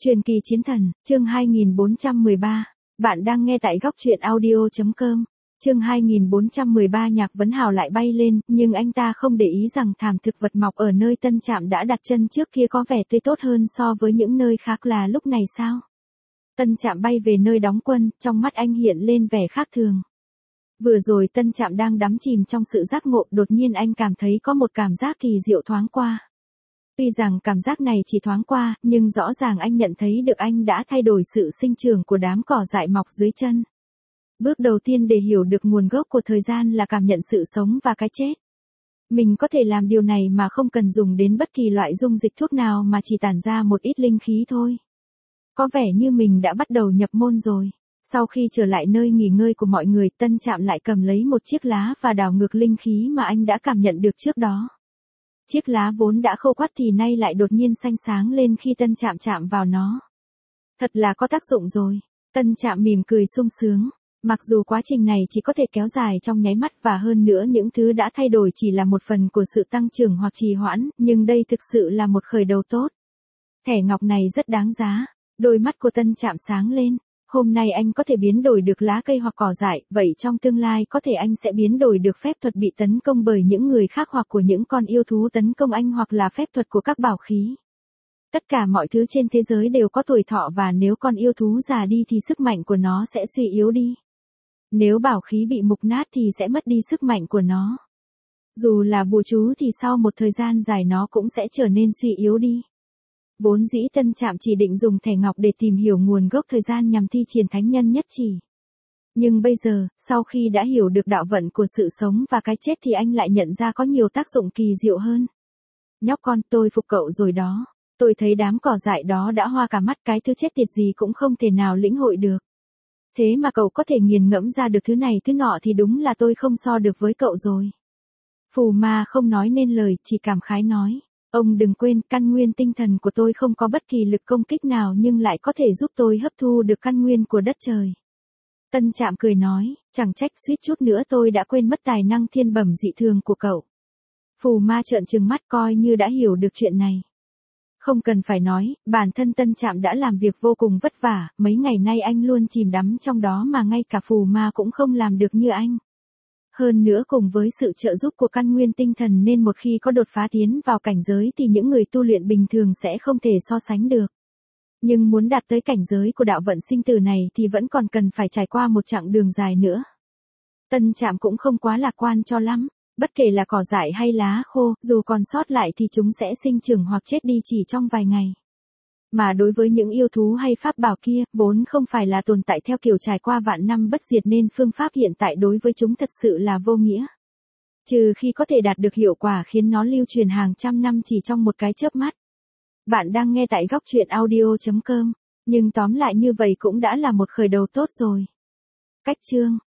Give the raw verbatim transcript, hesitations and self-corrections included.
Truyền kỳ chiến thần, chương hai nghìn bốn trăm mười ba. Bạn đang nghe tại góc truyện audio chấm com. Chương hai nghìn bốn trăm mười ba. Nhạc Vấn Hào lại bay lên, nhưng anh ta không để ý rằng thảm thực vật mọc ở nơi Tân Trạm đã đặt chân trước kia có vẻ tươi tốt hơn so với những nơi khác là lúc này sao? Tân Trạm bay về nơi đóng quân, trong mắt anh hiện lên vẻ khác thường. Vừa rồi Tân Trạm đang đắm chìm trong sự giác ngộ, đột nhiên anh cảm thấy có một cảm giác kỳ diệu thoáng qua. Tuy rằng cảm giác này chỉ thoáng qua, nhưng rõ ràng anh nhận thấy được anh đã thay đổi sự sinh trưởng của đám cỏ dại mọc dưới chân. Bước đầu tiên để hiểu được nguồn gốc của thời gian là cảm nhận sự sống và cái chết. Mình có thể làm điều này mà không cần dùng đến bất kỳ loại dung dịch thuốc nào mà chỉ tản ra một ít linh khí thôi. Có vẻ như mình đã bắt đầu nhập môn rồi. Sau khi trở lại nơi nghỉ ngơi của mọi người, Tân Trạm lại cầm lấy một chiếc lá và đảo ngược linh khí mà anh đã cảm nhận được trước đó. Chiếc lá vốn đã khô quắt thì nay lại đột nhiên xanh sáng lên khi Tân Trạm chạm vào nó. Thật là có tác dụng rồi. Tân Trạm mỉm cười sung sướng. Mặc dù quá trình này chỉ có thể kéo dài trong nháy mắt và hơn nữa những thứ đã thay đổi chỉ là một phần của sự tăng trưởng hoặc trì hoãn, nhưng đây thực sự là một khởi đầu tốt. Thẻ ngọc này rất đáng giá. Đôi mắt của Tân Trạm sáng lên. Hôm nay anh có thể biến đổi được lá cây hoặc cỏ dại, vậy trong tương lai có thể anh sẽ biến đổi được phép thuật bị tấn công bởi những người khác hoặc của những con yêu thú tấn công anh hoặc là phép thuật của các bảo khí. Tất cả mọi thứ trên thế giới đều có tuổi thọ và nếu con yêu thú già đi thì sức mạnh của nó sẽ suy yếu đi. Nếu bảo khí bị mục nát thì sẽ mất đi sức mạnh của nó. Dù là bùa chú thì sau một thời gian dài nó cũng sẽ trở nên suy yếu đi. Vốn dĩ Tân Trạm chỉ định dùng thẻ ngọc để tìm hiểu nguồn gốc thời gian nhằm thi triển thánh nhân nhất chỉ. Nhưng bây giờ, sau khi đã hiểu được đạo vận của sự sống và cái chết thì anh lại nhận ra có nhiều tác dụng kỳ diệu hơn. Nhóc con, tôi phục cậu rồi đó. Tôi thấy đám cỏ dại đó đã hoa cả mắt, cái thứ chết tiệt gì cũng không thể nào lĩnh hội được. Thế mà cậu có thể nghiền ngẫm ra được thứ này thứ nọ thì đúng là tôi không so được với cậu rồi. Phù Ma không nói nên lời, chỉ cảm khái nói. Ông đừng quên, căn nguyên tinh thần của tôi không có bất kỳ lực công kích nào nhưng lại có thể giúp tôi hấp thu được căn nguyên của đất trời. Tân Trạm cười nói, chẳng trách suýt chút nữa tôi đã quên mất tài năng thiên bẩm dị thường của cậu. Phù Ma trợn trừng mắt coi như đã hiểu được chuyện này. Không cần phải nói, bản thân Tân Trạm đã làm việc vô cùng vất vả, mấy ngày nay anh luôn chìm đắm trong đó mà ngay cả Phù Ma cũng không làm được như anh. Hơn nữa cùng với sự trợ giúp của căn nguyên tinh thần nên một khi có đột phá tiến vào cảnh giới thì những người tu luyện bình thường sẽ không thể so sánh được. Nhưng muốn đạt tới cảnh giới của đạo vận sinh tử này thì vẫn còn cần phải trải qua một chặng đường dài nữa. Tân Trạm cũng không quá lạc quan cho lắm, bất kể là cỏ dại hay lá khô, dù còn sót lại thì chúng sẽ sinh trưởng hoặc chết đi chỉ trong vài ngày. Mà đối với những yêu thú hay pháp bảo kia, vốn không phải là tồn tại theo kiểu trải qua vạn năm bất diệt nên phương pháp hiện tại đối với chúng thật sự là vô nghĩa. Trừ khi có thể đạt được hiệu quả khiến nó lưu truyền hàng trăm năm chỉ trong một cái chớp mắt. Bạn đang nghe tại góc truyện audio chấm com, nhưng tóm lại như vậy cũng đã là một khởi đầu tốt rồi. Cách chương